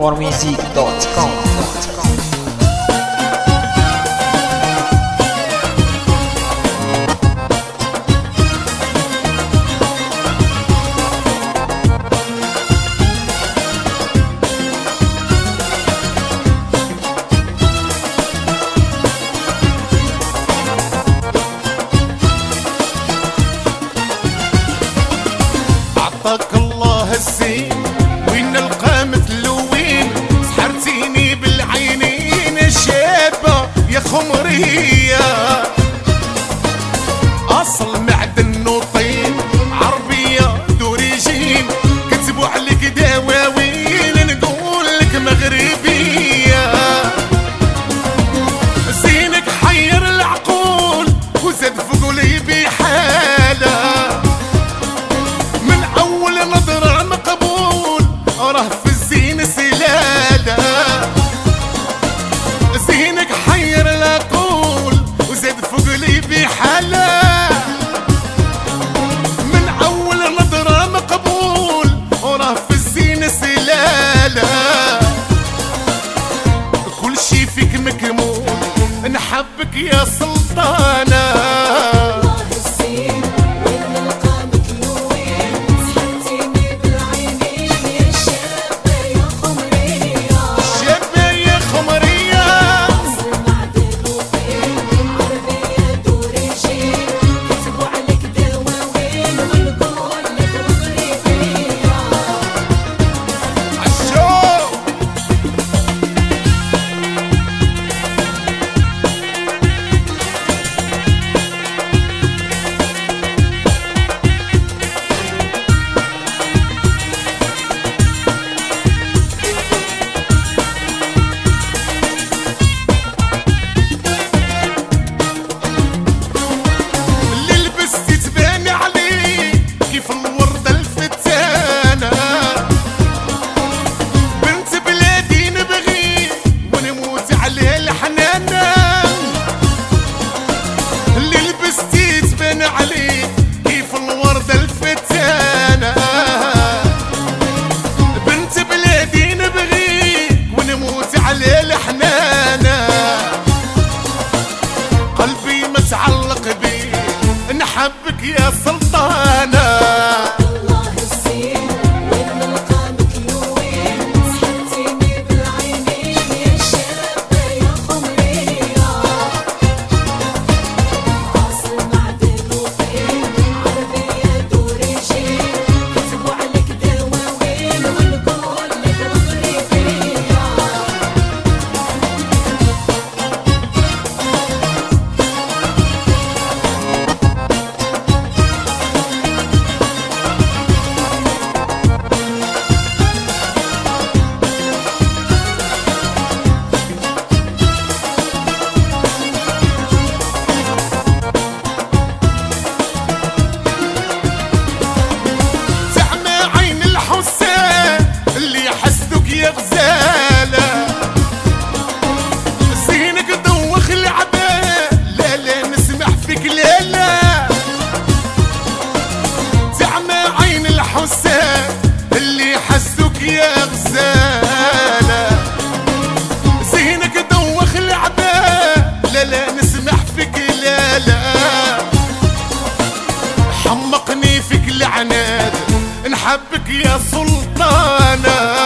moremusic.com. عطاك الله الزين وين القامة لوين سحرتيني بالعينين الشابة يا خمرية أصل معدن وطين عربية دوريجين كتبوا عليك دواوين نقول لك مغربية زينك حير العقول وزاد فوق قلبي حالة نظرة مقبول راه في الزين سلالة زينك حير العقول وزاد فوق قلبي حالة من أول نظرة مقبول وراه في الزين سلالة كل شي فيك مكمول نحبك يا سلطانة قلبي متعلق بيك نحبك يا سلطانة الله الزين وين القامة لوين سحرتيني بالعينين يا شابة يا خمرية أصل معدن وطين عربية دوريجين كتبوا عليك دواوين ونقول لك مغربية يا غزالة زينك دوخ العبا لا لا نسمع فيك لا لا تعمى عين الحسان اللي حسوك يا غزالة زينك دوخ العبا لا لا نسمع فيك لا لا حمقني فيك العناد نحبك يا سلطانة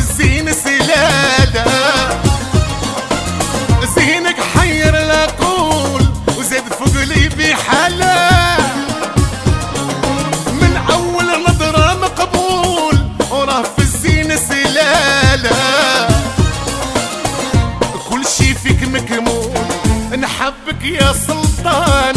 زينك حير العقول يا سلطان